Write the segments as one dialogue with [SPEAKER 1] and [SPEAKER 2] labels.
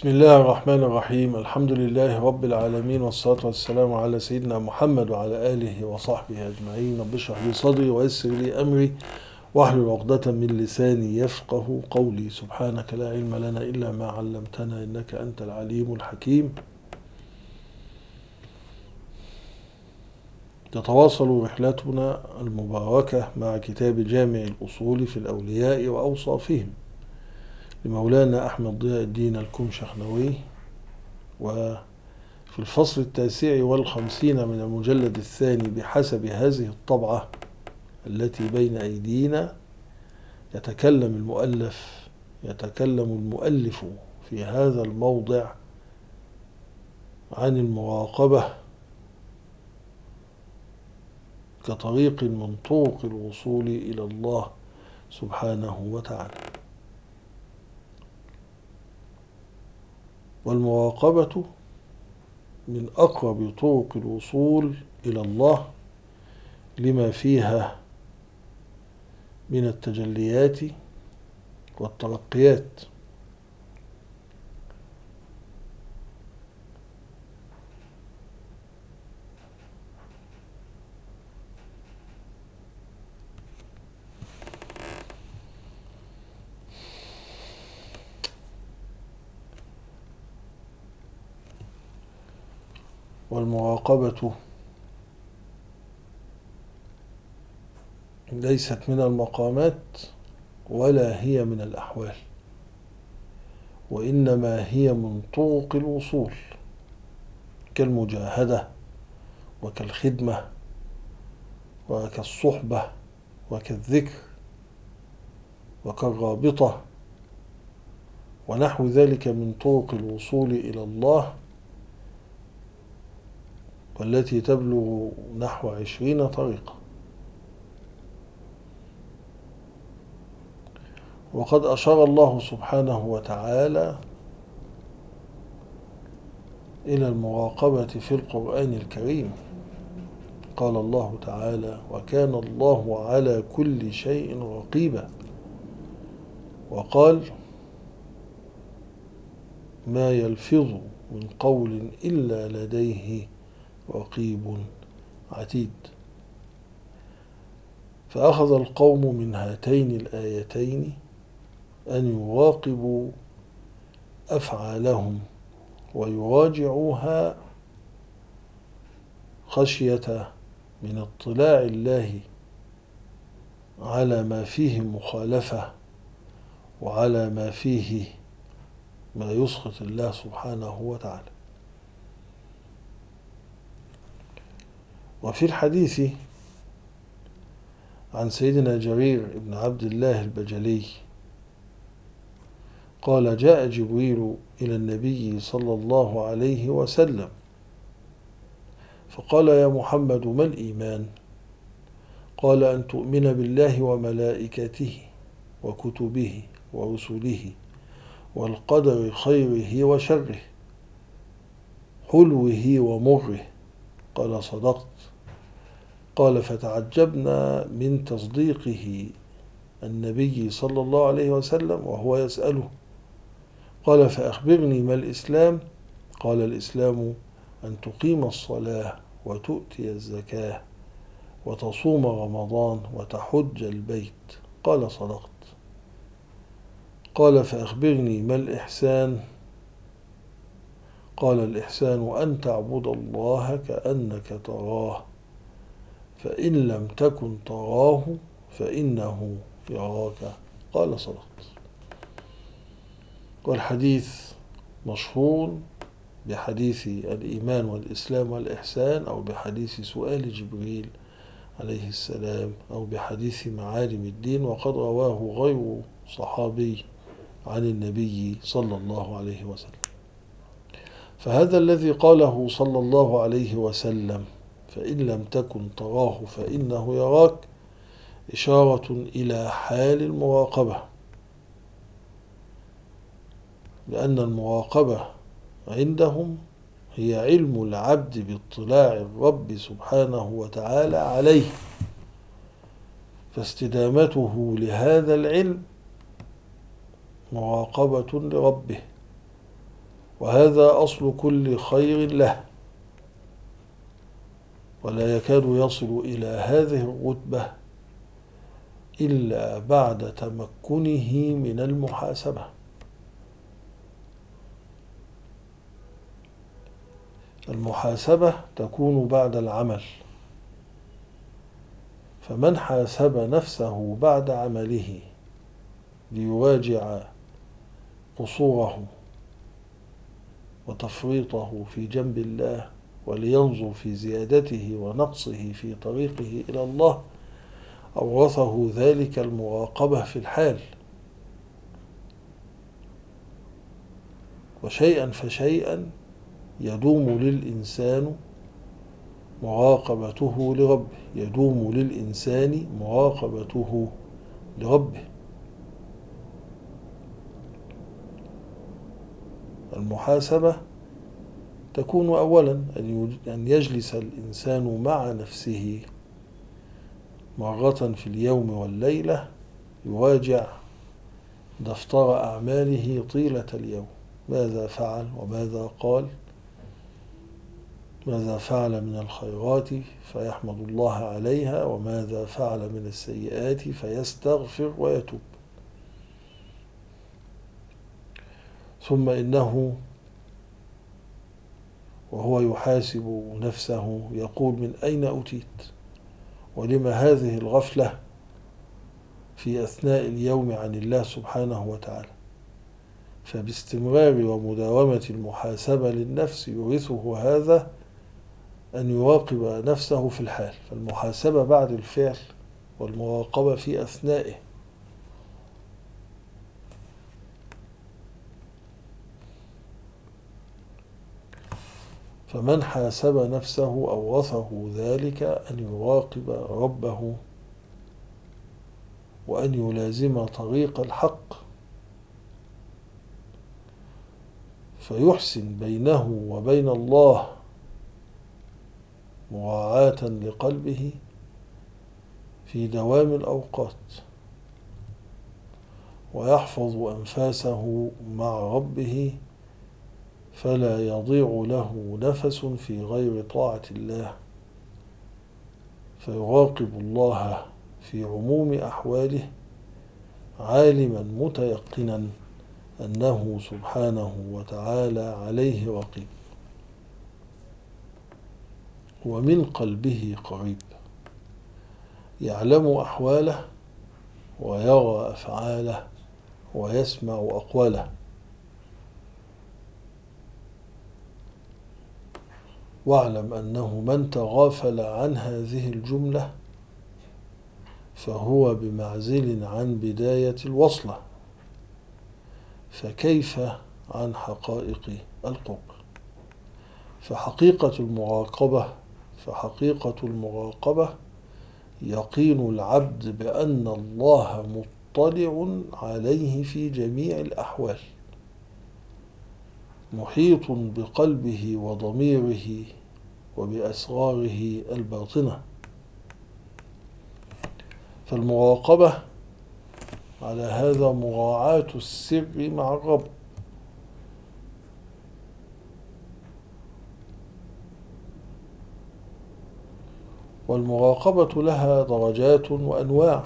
[SPEAKER 1] بسم الله الرحمن الرحيم. الحمد لله رب العالمين، والصلاة والسلام على سيدنا محمد وعلى آله وصحبه أجمعين. رب اشرح لي صدري ويسر لي أمري واحلل عقدة من لساني يفقه قولي. سبحانك لا علم لنا إلا ما علمتنا إنك أنت العليم الحكيم. تتواصل رحلتنا المباركة مع كتاب جامع الأصول في الأولياء وأوصافهم لمولانا أحمد ضياء الدين الكمشخنوي، وفي الفصل 59 من المجلد الثاني بحسب هذه الطبعة التي بين أيدينا يتكلم المؤلف في هذا الموضع عن المراقبة كطريق من طرق الوصول إلى الله سبحانه وتعالى. والمراقبة من أقرب طرق الوصول إلى الله لما فيها من التجليات والترقيات. والمراقبة ليست من المقامات ولا هي من الأحوال، وإنما هي من طرق الوصول، كالمجاهدة وكالخدمة وكالصحبة وكالذكر وكالرابطة ونحو ذلك من طرق الوصول إلى الله، والتي تبلغ نحو 20 طريقة. وقد أشار الله سبحانه وتعالى إلى المراقبة في القرآن الكريم. قال الله تعالى: وكان الله على كل شيء رقيبا. وقال: ما يلفظ من قول إلا لديه رقيب عتيد. فأخذ القوم من هاتين الآيتين أن يراقبوا أفعالهم ويراجعوها خشية من اطلاع الله على ما فيه مخالفة وعلى ما فيه ما يسخط الله سبحانه وتعالى. وفي الحديث عن سيدنا جرير بن عبد الله البجلي قال: جاء جبريل إلى النبي صلى الله عليه وسلم فقال: يا محمد، ما الإيمان؟ قال: أن تؤمن بالله وملائكته وكتبه ورسله والقدر خيره وشره حلوه ومره. قال: صدقت. قال: فتعجبنا من تصديقه النبي صلى الله عليه وسلم وهو يسأله. قال: فأخبرني ما الإسلام؟ قال: الإسلام أن تقيم الصلاة وتؤتي الزكاة وتصوم رمضان وتحج البيت. قال: صدقت. قال: فأخبرني ما الإحسان؟ قال: الإحسان أن تعبد الله كأنك تراه، فإن لم تكن تراه فإنه يراك. قال: صدقت. والحديث مشهور بحديث الإيمان والإسلام والإحسان، أو بحديث سؤال جبريل عليه السلام، أو بحديث معالم الدين، وقد رواه غير صحابي عن النبي صلى الله عليه وسلم. فهذا الذي قاله صلى الله عليه وسلم فإن لم تكن تراه فإنه يراك إشارة إلى حال المراقبة، لأن المراقبة عندهم هي علم العبد باطلاع الرب سبحانه وتعالى عليه، فاستدامته لهذا العلم مراقبة لربه، وهذا أصل كل خير له، ولا يكاد يصل إلى هذه الرتبة إلا بعد تمكنه من المحاسبة. المحاسبة تكون بعد العمل، فمن حاسب نفسه بعد عمله ليراجع قصوره وتفريطه في جنب الله، ولينظر في زيادته ونقصه في طريقه إلى الله، أورثه ذلك المراقبة في الحال، وشيئا فشيئا يدوم للإنسان مراقبته لربه، يدوم للإنسان مراقبته لربه. المحاسبة تكون أولا أن يجلس الإنسان مع نفسه مرة في اليوم والليلة، يراجع دفتر أعماله طيلة اليوم، ماذا فعل وماذا قال، ماذا فعل من الخيرات فيحمد الله عليها، وماذا فعل من السيئات فيستغفر ويتوب. ثم إنه وهو يحاسب نفسه يقول: من أين أتيت؟ ولما هذه الغفلة في أثناء اليوم عن الله سبحانه وتعالى؟ فباستمرار ومداومة المحاسبة للنفس يورثه هذا أن يراقب نفسه في الحال، فالمحاسبة بعد الفعل والمراقبة في أثنائه. فمن حاسب نفسه أورثه ذلك أن يراقب ربه، وأن يلازم طريق الحق، فيحسن بينه وبين الله مراعاة لقلبه في دوام الأوقات، ويحفظ أنفاسه مع ربه فلا يضيع له نفس في غير طاعة الله، فيراقب الله في عموم أحواله، عالما متيقنا أنه سبحانه وتعالى عليه رقيب، ومن قلبه قريب، يعلم أحواله ويرى أفعاله ويسمع أقواله. واعلم أنه من تغافل عن هذه الجملة فهو بمعزل عن بداية الوصلة، فكيف عن حقائق القرب؟ فحقيقة المراقبة يقين العبد بأن الله مطلع عليه في جميع الأحوال، محيط بقلبه وضميره وبأسراره الباطنة. فالمراقبة على هذا مراعاة السر مع الرب، والمراقبة لها درجات وأنواع،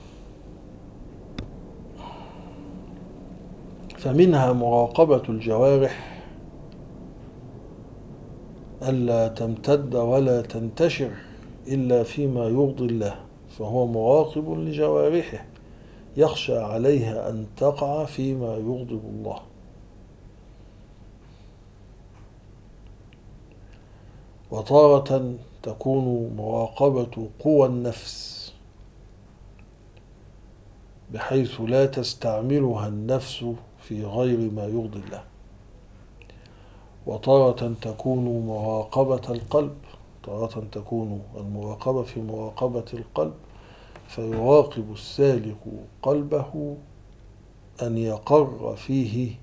[SPEAKER 1] فمنها مراقبة الجوارح ألا تمتد ولا تنتشر إلا فيما يرضي الله، فهو مراقب لجوارحه يخشى عليها أن تقع فيما يغضب الله. وتارة تكون مراقبة قوى النفس بحيث لا تستعملها النفس في غير ما يرضي الله. وتارة تكون مراقبة القلب، تارة تكون المراقبة في مراقبة القلب، فيراقب السالك قلبه أن يقر فيه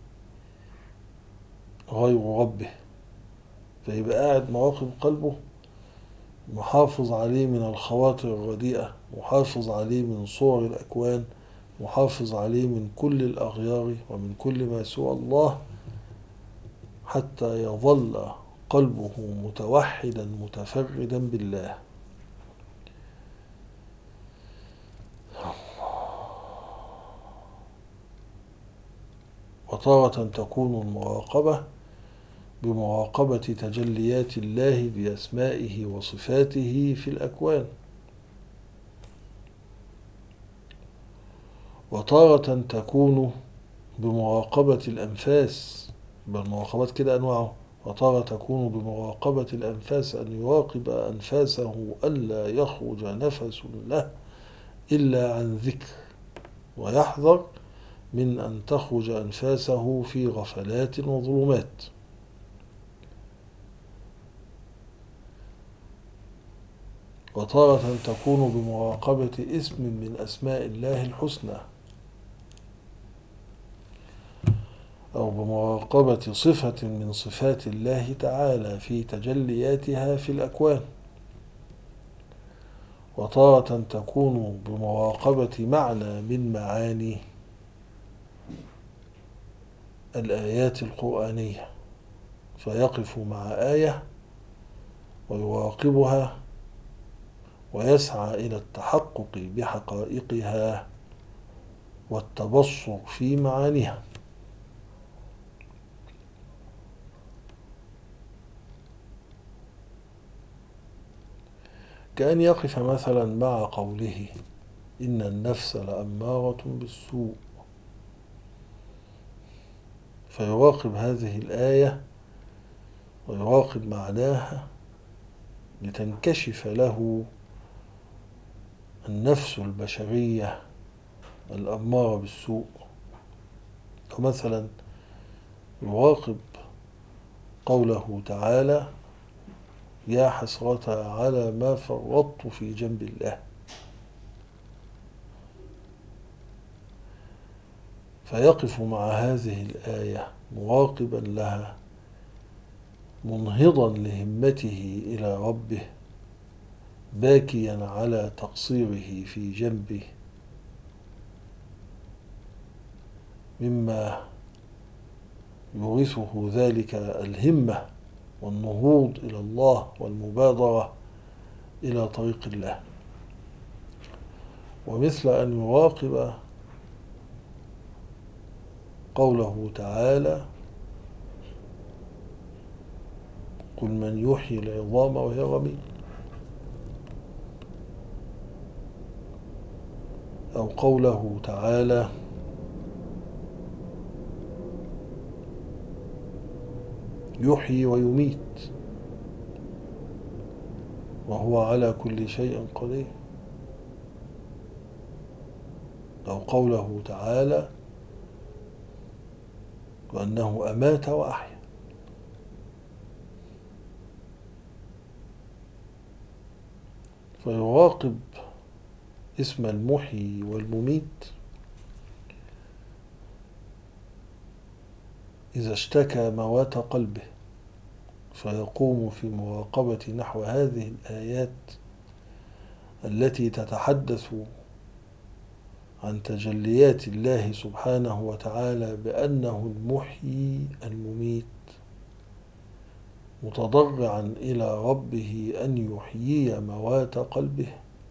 [SPEAKER 1] غير ربه، فيبقى قاعد مراقب قلبه، محافظ عليه من الخواطر الرديئة، محافظ عليه من صور الأكوان، محافظ عليه من كل الأغيار ومن كل ما سوى الله، حتى يظل قلبه متوحدا متفردا بالله. وتارة تكون المراقبة بمراقبة تجليات الله بأسمائه وصفاته في الأكوان، وتارة تكون بمراقبة الأنفاس، بالمراقبات كده أنواعه، وتارة تكون بمراقبة الأنفاس أن يراقب أنفاسه ألا يخرج نفس له إلا عن ذكر، ويحذر من أن تخرج أنفاسه في غفلات وظلمات. وتارة تكون بمراقبة اسم من أسماء الله الحسنى، أو بمراقبة صفة من صفات الله تعالى في تجلياتها في الأكوان. وتارة تكون بمراقبة معنى من معاني الآيات القرآنية، فيقف مع آية ويراقبها ويسعى إلى التحقق بحقائقها والتبصر في معانيها. كأن يقف مثلا مع قوله إن النفس لأمارة بالسوء، فيراقب هذه الآية ويراقب معناها لتنكشف له النفس البشرية الأمارة بالسوء. ومثلا يراقب قوله تعالى يا حسرة على ما فرطت في جنب الله، فيقف مع هذه الآية مراقبا لها منهضا لهمته إلى ربه باكيا على تقصيره في جنبه، مما يورثه ذلك الهمة والنهوض إلى الله والمبادرة إلى طريق الله. ومثل أن يراقب قوله تعالى قل من يحيي العظام وهي رميم، أو قوله تعالى يحيي ويميت وهو على كل شيء قدير، أو قوله تعالى وأنه أمات وأحيا. فيراقب اسم المحيي والمميت إذا اشتكى موات قلبه، فيقوم في مراقبة نحو هذه الآيات التي تتحدث عن تجليات الله سبحانه وتعالى بأنه المحيي المميت، متضرعا إلى ربه أن يحيي موات قلبه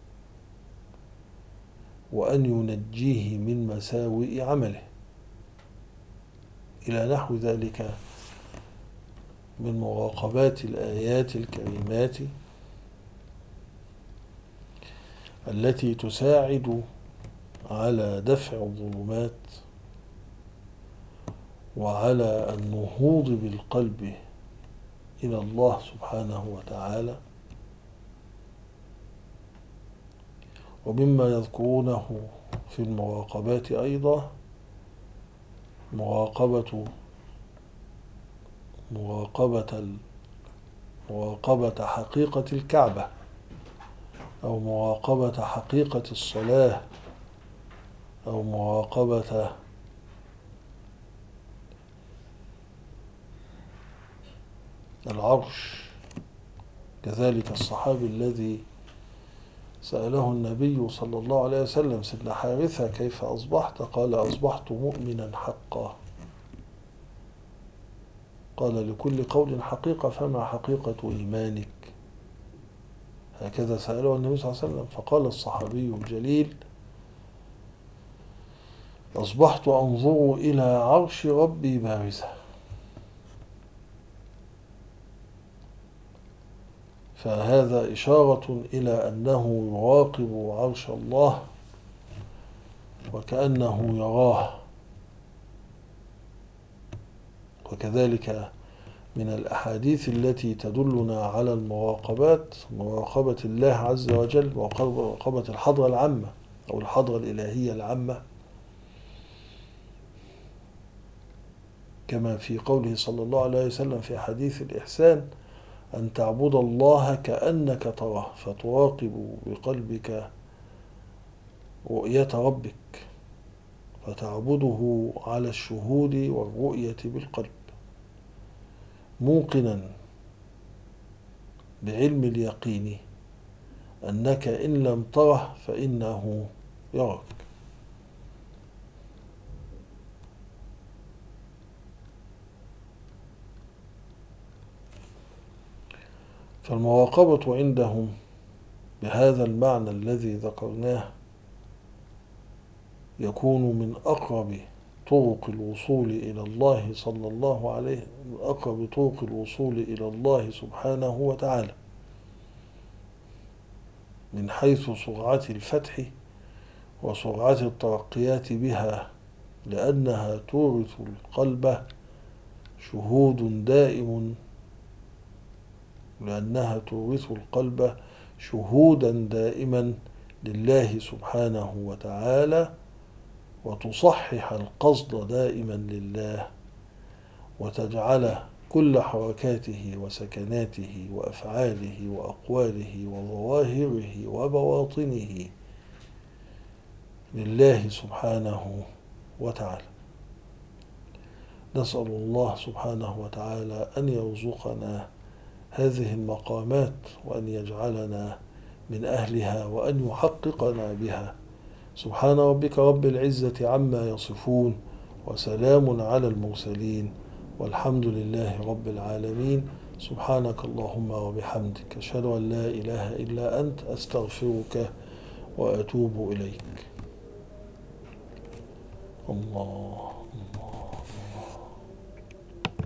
[SPEAKER 1] وأن ينجيه من مساوئ عمله، إلى نحو ذلك من مراقبات الآيات الكريمات التي تساعد على دفع الظلمات وعلى النهوض بالقلب إلى الله سبحانه وتعالى. ومما يذكرونه في المراقبات أيضا مراقبة حقيقة الكعبة، أو مراقبة حقيقة الصلاة، أو مراقبة العرش. كذلك الصحابي الذي سأله النبي صلى الله عليه وسلم سيدنا حارثة كيف أصبحت؟ قال أصبحت مؤمنا حقا. قال لكل قول حقيقة، فما حقيقة إيمانك؟ هكذا سأله النبي صلى الله عليه وسلم. فقال الصحابي الجليل: أصبحت أنظر إلى عرش ربي بارزة. فهذا إشارة إلى أنه يراقب عرش الله وكأنه يراه. وكذلك من الأحاديث التي تدلنا على المراقبات مراقبة الله عز وجل، مراقبة الحضرة العامة أو الحضرة الإلهية العامة، كما في قوله صلى الله عليه وسلم في حديث الإحسان: أن تعبد الله كأنك تراه، فتراقب بقلبك رؤية ربك، فتعبده على الشهود والرؤية بالقلب، موقنا بعلم اليقين أنك إن لم تره فإنه يراك. فالمراقبة عندهم بهذا المعنى الذي ذكرناه يكون من أقرب طرق الوصول إلى الله صلى الله عليه، من أقرب طرق الوصول إلى الله سبحانه وتعالى، من حيث سرعة الفتح وسرعة الترقيات بها، لأنها تورث القلب شهود دائم، لأنها تورث القلب شهودا دائما لله سبحانه وتعالى، وتصحح القصد دائما لله، وتجعل كل حركاته وسكناته وأفعاله وأقواله وظواهره وبواطنه لله سبحانه وتعالى. نسأل الله سبحانه وتعالى أن يرزقنا هذه المقامات، وأن يجعلنا من أهلها، وأن يحققنا بها. سبحان ربك رب العزة عما يصفون، وسلام على المرسلين، والحمد لله رب العالمين. سبحانك اللهم وبحمدك، أشهد أن لا إله إلا أنت، أستغفرك وأتوب إليك. الله.